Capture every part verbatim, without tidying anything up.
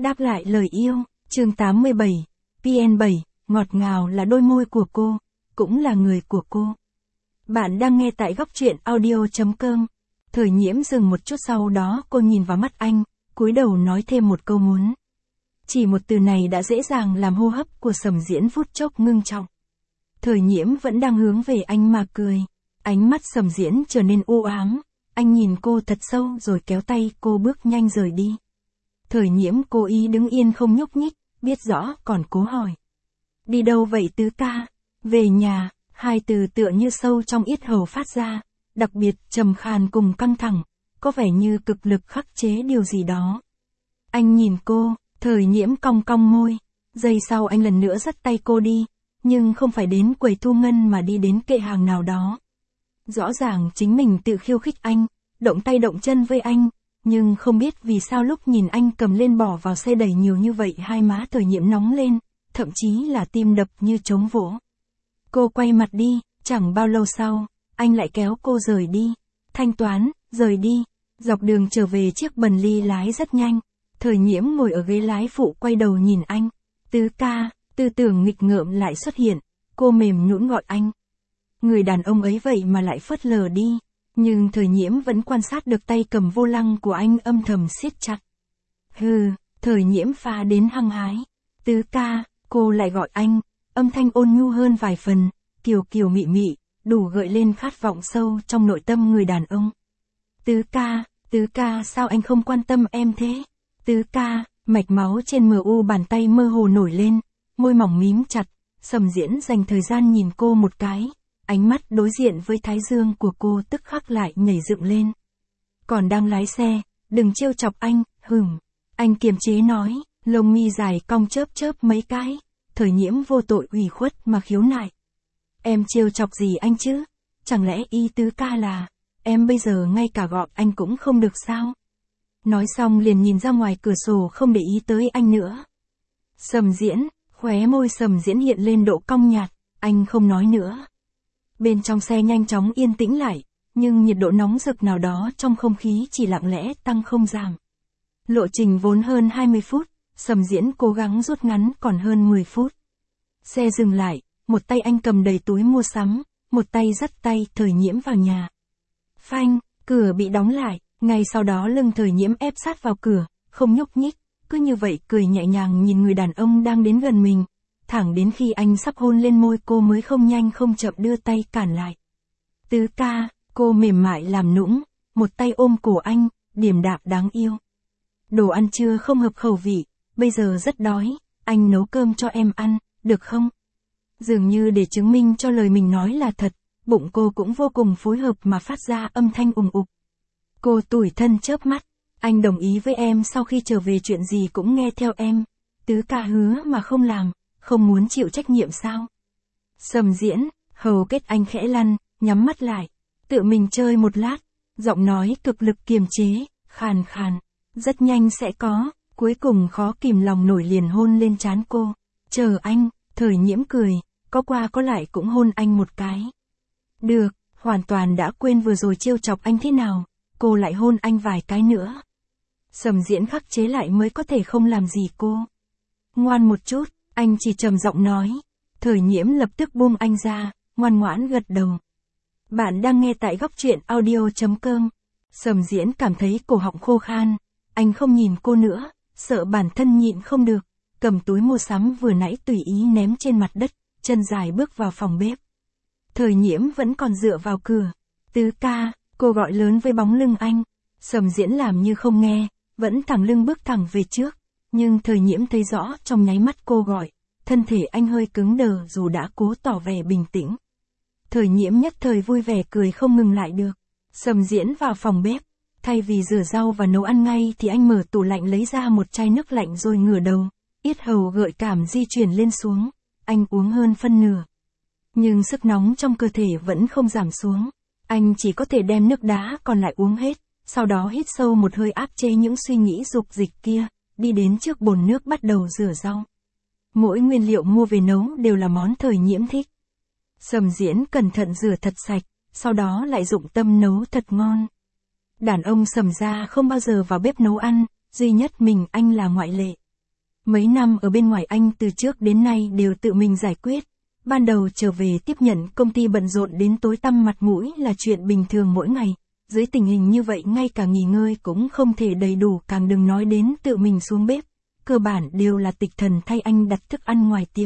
Đáp lại lời yêu, chương tám mươi bảy, pê en bảy, ngọt ngào là đôi môi của cô, cũng là người của cô. Bạn đang nghe tại góc truyện audio chấm com. Thời Nhiễm dừng một chút, sau đó cô nhìn vào mắt anh, cúi đầu nói thêm một câu muốn. Chỉ một từ này đã dễ dàng làm hô hấp của Sầm Diễn phút chốc ngưng trọng. Thời Nhiễm vẫn đang hướng về anh mà cười. Ánh mắt Sầm Diễn trở nên u ám. Anh nhìn cô thật sâu rồi kéo tay cô bước nhanh rời đi. Thời Nhiễm cố ý đứng yên không nhúc nhích, biết rõ còn cố hỏi. Đi đâu vậy tứ ca? Về nhà, hai từ tựa như sâu trong yết hầu phát ra, đặc biệt trầm khàn cùng căng thẳng, có vẻ như cực lực khắc chế điều gì đó. Anh nhìn cô, Thời Nhiễm cong cong môi, giây sau anh lần nữa dắt tay cô đi, nhưng không phải đến quầy thu ngân mà đi đến kệ hàng nào đó. Rõ ràng chính mình tự khiêu khích anh, động tay động chân với anh, nhưng không biết vì sao lúc nhìn anh cầm lên bỏ vào xe đẩy nhiều như vậy, hai má Thời Nhiễm nóng lên, thậm chí là tim đập như trống vỗ. Cô quay mặt đi, chẳng bao lâu sau, anh lại kéo cô rời đi. Thanh toán, rời đi. Dọc đường trở về chiếc Bentley lái rất nhanh. Thời Nhiễm ngồi ở ghế lái phụ quay đầu nhìn anh. Tứ ca, tư tưởng nghịch ngợm lại xuất hiện. Cô mềm nhũn gọi anh. Người đàn ông ấy vậy mà lại phớt lờ đi. Nhưng Thời Nhiễm vẫn quan sát được tay cầm vô lăng của anh âm thầm siết chặt. Hừ, Thời Nhiễm pha đến hăng hái. Tứ ca, cô lại gọi anh. Âm thanh ôn nhu hơn vài phần, kiều kiều mị mị, đủ gợi lên khát vọng sâu trong nội tâm người đàn ông. Tứ ca, tứ ca sao anh không quan tâm em thế? Tứ ca, mạch máu trên mờ u bàn tay mơ hồ nổi lên, môi mỏng mím chặt, Sầm Diễn dành thời gian nhìn cô một cái, ánh mắt đối diện với thái dương của cô tức khắc lại nhảy dựng lên. Còn đang lái xe, đừng trêu chọc anh, hửng. Anh kiềm chế nói, lông mi dài cong chớp chớp mấy cái. Thời Nhiễm vô tội ủy khuất mà khiếu nại. Em trêu chọc gì anh chứ? Chẳng lẽ ý tứ ca là, em bây giờ ngay cả gọi anh cũng không được sao? Nói xong liền nhìn ra ngoài cửa sổ không để ý tới anh nữa. Sầm Diễn, khóe môi Sầm Diễn hiện lên độ cong nhạt, anh không nói nữa. Bên trong xe nhanh chóng yên tĩnh lại, nhưng nhiệt độ nóng rực nào đó trong không khí chỉ lặng lẽ tăng không giảm. Lộ trình vốn hơn hai mươi phút. Sầm Diễn cố gắng rút ngắn còn hơn mười phút. Xe dừng lại, một tay anh cầm đầy túi mua sắm, một tay dắt tay Thời Nhiễm vào nhà. Phanh, cửa bị đóng lại, ngay sau đó lưng Thời Nhiễm ép sát vào cửa, không nhúc nhích, cứ như vậy cười nhẹ nhàng nhìn người đàn ông đang đến gần mình, thẳng đến khi anh sắp hôn lên môi cô mới không nhanh không chậm đưa tay cản lại. Tứ ca, cô mềm mại làm nũng, một tay ôm cổ anh, điềm đạm đáng yêu. Đồ ăn trưa không hợp khẩu vị. Bây giờ rất đói, anh nấu cơm cho em ăn, được không? Dường như để chứng minh cho lời mình nói là thật, bụng cô cũng vô cùng phối hợp mà phát ra âm thanh ùng ục. Cô tủi thân chớp mắt, anh đồng ý với em sau khi trở về chuyện gì cũng nghe theo em. Tứ ca hứa mà không làm, không muốn chịu trách nhiệm sao? Sầm Diễn, hầu kết anh khẽ lăn, nhắm mắt lại, tự mình chơi một lát, giọng nói cực lực kiềm chế, khàn khàn, rất nhanh sẽ có. Cuối cùng khó kìm lòng nổi liền hôn lên trán cô. Chờ anh, Thời Nhiễm cười, có qua có lại cũng hôn anh một cái. Được, hoàn toàn đã quên vừa rồi trêu chọc anh thế nào, cô lại hôn anh vài cái nữa. Sầm Diễn khắc chế lại mới có thể không làm gì cô. Ngoan một chút, anh chỉ trầm giọng nói. Thời Nhiễm lập tức buông anh ra, ngoan ngoãn gật đầu. Bạn đang nghe tại góc truyện audio chấm com. Sầm Diễn cảm thấy cổ họng khô khan, anh không nhìn cô nữa. Sợ bản thân nhịn không được, cầm túi mua sắm vừa nãy tùy ý ném trên mặt đất, chân dài bước vào phòng bếp. Thời Nhiễm vẫn còn dựa vào cửa. Tứ ca, cô gọi lớn với bóng lưng anh. Sầm Diễn làm như không nghe, vẫn thẳng lưng bước thẳng về trước. Nhưng Thời Nhiễm thấy rõ trong nháy mắt cô gọi, thân thể anh hơi cứng đờ dù đã cố tỏ vẻ bình tĩnh. Thời Nhiễm nhất thời vui vẻ cười không ngừng lại được. Sầm Diễn vào phòng bếp. Thay vì rửa rau và nấu ăn ngay thì anh mở tủ lạnh lấy ra một chai nước lạnh rồi ngửa đầu, yết hầu gợi cảm di chuyển lên xuống, anh uống hơn phân nửa. Nhưng sức nóng trong cơ thể vẫn không giảm xuống, anh chỉ có thể đem nước đá còn lại uống hết, sau đó hít sâu một hơi áp chế những suy nghĩ dục dịch kia, đi đến trước bồn nước bắt đầu rửa rau. Mỗi nguyên liệu mua về nấu đều là món Thời Nhiễm thích. Sầm Diễn cẩn thận rửa thật sạch, sau đó lại dụng tâm nấu thật ngon. Đàn ông Sầm gia không bao giờ vào bếp nấu ăn, duy nhất mình anh là ngoại lệ. Mấy năm ở bên ngoài anh từ trước đến nay đều tự mình giải quyết. Ban đầu trở về tiếp nhận công ty bận rộn đến tối tăm mặt mũi là chuyện bình thường mỗi ngày. Dưới tình hình như vậy ngay cả nghỉ ngơi cũng không thể đầy đủ, càng đừng nói đến tự mình xuống bếp. Cơ bản đều là Tịch Thần thay anh đặt thức ăn ngoài tiệm.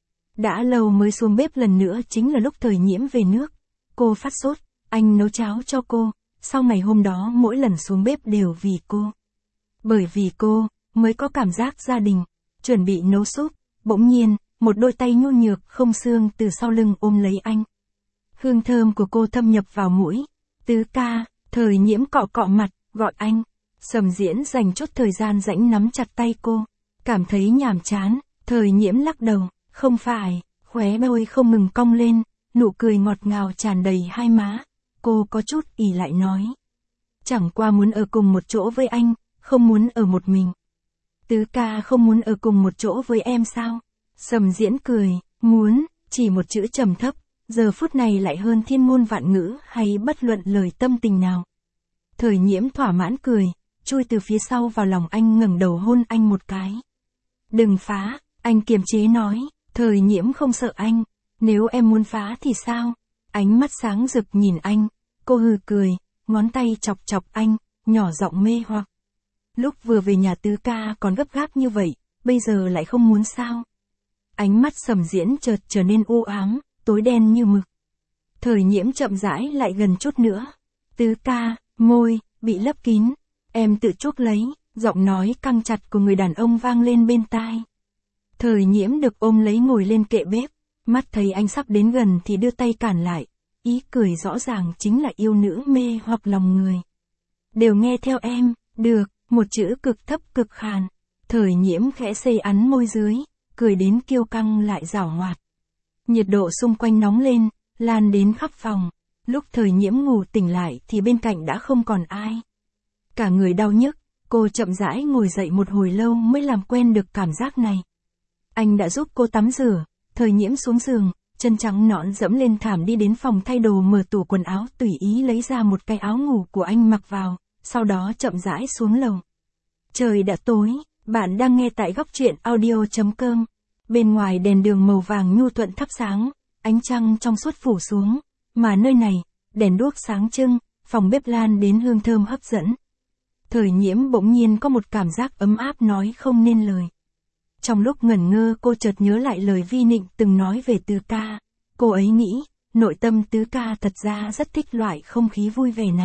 Đã lâu mới xuống bếp lần nữa chính là lúc Thời Nhiễm về nước. Cô phát sốt, anh nấu cháo cho cô. Sau ngày hôm đó mỗi lần xuống bếp đều vì cô. Bởi vì cô, mới có cảm giác gia đình. Chuẩn bị nấu súp, bỗng nhiên, một đôi tay nhu nhược không xương từ sau lưng ôm lấy anh. Hương thơm của cô thâm nhập vào mũi. Tứ ca, Thời Nhiễm cọ cọ mặt, gọi anh. Sầm Diễn dành chút thời gian rãnh nắm chặt tay cô. Cảm thấy nhàm chán, Thời Nhiễm lắc đầu, không phải, khóe môi không ngừng cong lên, nụ cười ngọt ngào tràn đầy hai má. Cô có chút ỉ lại nói. Chẳng qua muốn ở cùng một chỗ với anh, không muốn ở một mình. Tứ ca không muốn ở cùng một chỗ với em sao? Sầm Diễn cười, muốn, chỉ một chữ trầm thấp, giờ phút này lại hơn thiên ngôn vạn ngữ hay bất luận lời tâm tình nào. Thời Nhiễm thỏa mãn cười, chui từ phía sau vào lòng anh, ngẩng đầu hôn anh một cái. Đừng phá, anh kiềm chế nói. Thời Nhiễm không sợ anh, nếu em muốn phá thì sao? Ánh mắt sáng rực nhìn anh, cô hừ cười, ngón tay chọc chọc anh, nhỏ giọng mê hoặc. Lúc vừa về nhà tứ ca còn gấp gáp như vậy, bây giờ lại không muốn sao? Ánh mắt Sầm Diễn chợt trở nên u ám, tối đen như mực. Thời Nhiễm chậm rãi lại gần chút nữa. Tứ ca, môi, bị lấp kín, em tự chuốc lấy, giọng nói căng chặt của người đàn ông vang lên bên tai. Thời Nhiễm được ôm lấy ngồi lên kệ bếp, mắt thấy anh sắp đến gần thì đưa tay cản lại, ý cười rõ ràng chính là yêu nữ mê hoặc lòng người. Đều nghe theo em, được, một chữ cực thấp cực khàn. Thời Nhiễm khẽ xây ắn môi dưới, cười đến kiêu căng lại giảo hoạt. Nhiệt độ xung quanh nóng lên, lan đến khắp phòng. Lúc Thời Nhiễm ngủ tỉnh lại thì bên cạnh đã không còn ai. Cả người đau nhức, cô chậm rãi ngồi dậy một hồi lâu mới làm quen được cảm giác này. Anh đã giúp cô tắm rửa, Thời Nhiễm xuống giường, chân trắng nõn dẫm lên thảm đi đến phòng thay đồ, mở tủ quần áo tùy ý lấy ra một cái áo ngủ của anh mặc vào, sau đó chậm rãi xuống lầu. Trời đã tối, bạn đang nghe tại góc truyện audio chấm com. Bên ngoài đèn đường màu vàng nhu thuận thắp sáng, ánh trăng trong suốt phủ xuống, mà nơi này, đèn đuốc sáng trưng, phòng bếp lan đến hương thơm hấp dẫn. Thời Nhiễm bỗng nhiên có một cảm giác ấm áp nói không nên lời. Trong lúc ngẩn ngơ cô chợt nhớ lại lời Vi Nịnh từng nói về Tứ ca. Cô ấy nghĩ, nội tâm Tứ ca thật ra rất thích loại không khí vui vẻ này.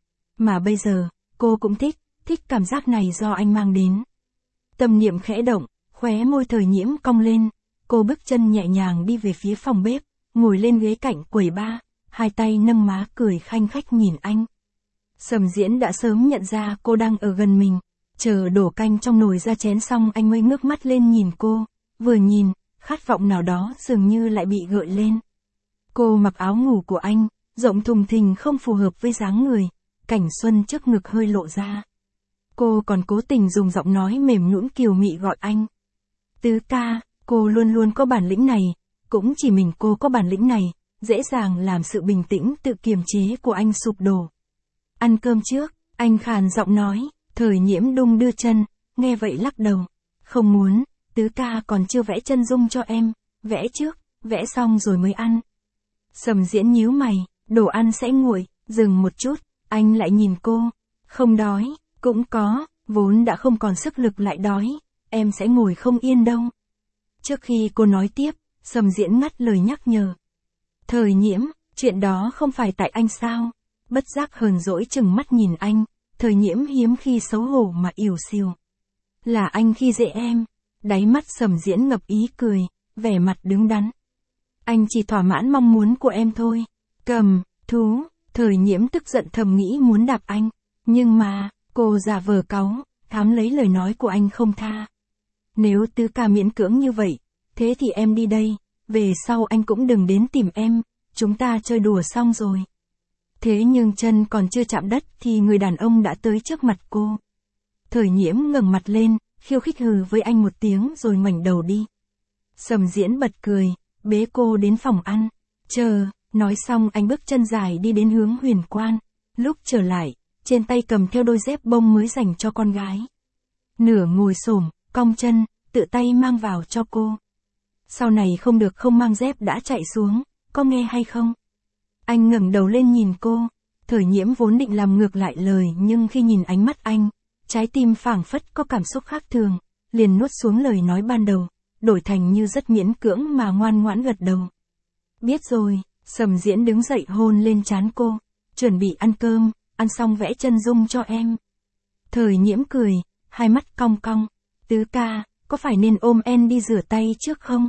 Mà bây giờ, cô cũng thích, thích cảm giác này do anh mang đến. Tâm niệm khẽ động, khóe môi Thời Nhiễm cong lên, cô bước chân nhẹ nhàng đi về phía phòng bếp, ngồi lên ghế cạnh quầy bar, hai tay nâng má cười khanh khách nhìn anh. Sầm Diễn đã sớm nhận ra cô đang ở gần mình. Chờ đổ canh trong nồi ra chén xong anh mới ngước mắt lên nhìn cô, vừa nhìn, khát vọng nào đó dường như lại bị gợi lên. Cô mặc áo ngủ của anh, rộng thùng thình không phù hợp với dáng người, cảnh xuân trước ngực hơi lộ ra. Cô còn cố tình dùng giọng nói mềm nhũn kiều mị gọi anh. Tứ ca, cô luôn luôn có bản lĩnh này, cũng chỉ mình cô có bản lĩnh này, dễ dàng làm sự bình tĩnh tự kiềm chế của anh sụp đổ. Ăn cơm trước, anh khàn giọng nói. Thời Nhiễm đung đưa chân, nghe vậy lắc đầu. Không muốn, Tứ ca còn chưa vẽ chân dung cho em, vẽ trước, vẽ xong rồi mới ăn. Sầm Diễn nhíu mày, đồ ăn sẽ nguội, dừng một chút, anh lại nhìn cô. Không đói, cũng có, vốn đã không còn sức lực lại đói, em sẽ ngồi không yên đâu. Trước khi cô nói tiếp, Sầm Diễn ngắt lời nhắc nhở. Thời Nhiễm, chuyện đó không phải tại anh sao? Bất giác hờn dỗi chừng mắt nhìn anh. Thời Nhiễm hiếm khi xấu hổ mà ỉu xìu. Là anh khi dễ em. Đáy mắt Sầm Diễn ngập ý cười, vẻ mặt đứng đắn. Anh chỉ thỏa mãn mong muốn của em thôi. Cầm, thú, Thời Nhiễm tức giận thầm nghĩ muốn đạp anh. Nhưng mà, cô giả vờ cáu, thám lấy lời nói của anh không tha. Nếu Tứ ca miễn cưỡng như vậy, thế thì em đi đây, về sau anh cũng đừng đến tìm em, chúng ta chơi đùa xong rồi. Thế nhưng chân còn chưa chạm đất thì người đàn ông đã tới trước mặt cô. Thời Nhiễm ngẩng mặt lên, khiêu khích hừ với anh một tiếng rồi ngoảnh đầu đi. Sầm Diễn bật cười, bế cô đến phòng ăn. Chờ, nói xong anh bước chân dài đi đến hướng Huyền Quan. Lúc trở lại, trên tay cầm theo đôi dép bông mới dành cho con gái. Nửa ngồi xổm, cong chân, tự tay mang vào cho cô. Sau này không được không mang dép đã chạy xuống, có nghe hay không? Anh ngẩng đầu lên nhìn cô, Thời Nhiễm vốn định làm ngược lại lời nhưng khi nhìn ánh mắt anh, trái tim phảng phất có cảm xúc khác thường, liền nuốt xuống lời nói ban đầu, đổi thành như rất miễn cưỡng mà ngoan ngoãn gật đầu. Biết rồi, Sầm Diễn đứng dậy hôn lên trán cô, chuẩn bị ăn cơm, ăn xong vẽ chân dung cho em. Thời Nhiễm cười, hai mắt cong cong, Tứ ca, có phải nên ôm em đi rửa tay trước không?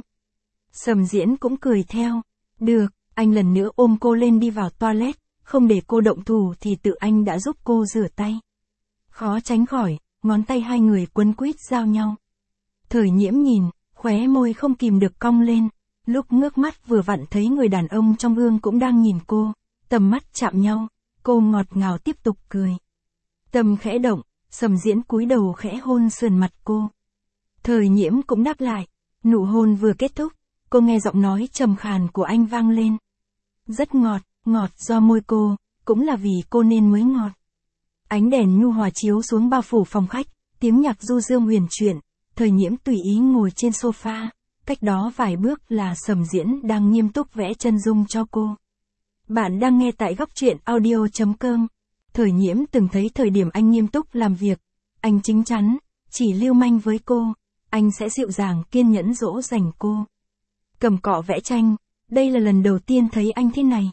Sầm Diễn cũng cười theo, được, anh lần nữa ôm cô lên đi vào toilet, không để cô động thủ thì tự anh đã giúp cô rửa tay. Khó tránh khỏi, ngón tay hai người quấn quýt giao nhau. Thời Nhiễm nhìn, khóe môi không kìm được cong lên, lúc ngước mắt vừa vặn thấy người đàn ông trong gương cũng đang nhìn cô, tầm mắt chạm nhau, cô ngọt ngào tiếp tục cười. Tâm khẽ động, Sầm Diễn cúi đầu khẽ hôn sườn mặt cô. Thời Nhiễm cũng đáp lại, nụ hôn vừa kết thúc, cô nghe giọng nói trầm khàn của anh vang lên. Rất ngọt, ngọt do môi cô, cũng là vì cô nên mới ngọt. Ánh đèn nhu hòa chiếu xuống bao phủ phòng khách, tiếng nhạc du dương huyền chuyển, Thời Nhiễm tùy ý ngồi trên sofa, cách đó vài bước là Sầm Diễn đang nghiêm túc vẽ chân dung cho cô. Bạn đang nghe tại góc truyện audio chấm com. Thời Nhiễm từng thấy thời điểm anh nghiêm túc làm việc, anh chính chắn, chỉ lưu manh với cô, anh sẽ dịu dàng kiên nhẫn dỗ dành cô. Cầm cọ vẽ tranh, đây là lần đầu tiên thấy anh thế này.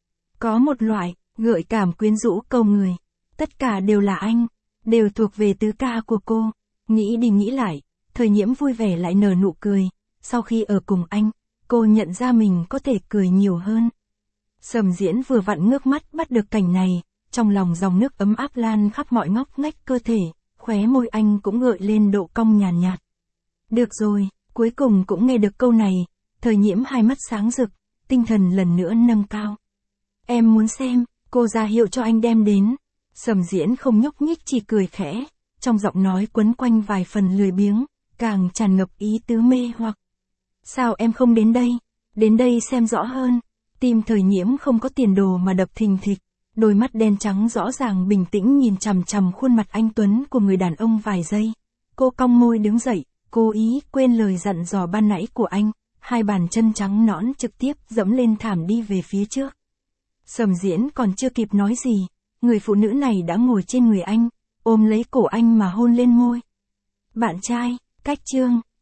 Có một loại, gợi cảm quyến rũ câu người. Tất cả đều là anh, đều thuộc về tứ ca của cô. Nghĩ đi nghĩ lại, Thời Nhiễm vui vẻ lại nở nụ cười. Sau khi ở cùng anh, cô nhận ra mình có thể cười nhiều hơn. Sầm Diễn vừa vặn ngước mắt bắt được cảnh này, trong lòng dòng nước ấm áp lan khắp mọi ngóc ngách cơ thể, khóe môi anh cũng gợi lên độ cong nhàn nhạt, nhạt. Được rồi, cuối cùng cũng nghe được câu này, Thời Nhiễm hai mắt sáng rực, tinh thần lần nữa nâng cao. Em muốn xem, cô ra hiệu cho anh đem đến. Sầm Diễn không nhúc nhích chỉ cười khẽ, trong giọng nói quấn quanh vài phần lười biếng, càng tràn ngập ý tứ mê hoặc. Sao em không đến đây? Đến đây xem rõ hơn. Tim Thời Nhiễm không có tiền đồ mà đập thình thịch, đôi mắt đen trắng rõ ràng bình tĩnh nhìn chằm chằm khuôn mặt anh tuấn của người đàn ông vài giây. Cô cong môi đứng dậy, cố ý quên lời dặn dò ban nãy của anh, hai bàn chân trắng nõn trực tiếp dẫm lên thảm đi về phía trước. Sầm Diễn còn chưa kịp nói gì, người phụ nữ này đã ngồi trên người anh, ôm lấy cổ anh mà hôn lên môi. Bạn trai, cách chương.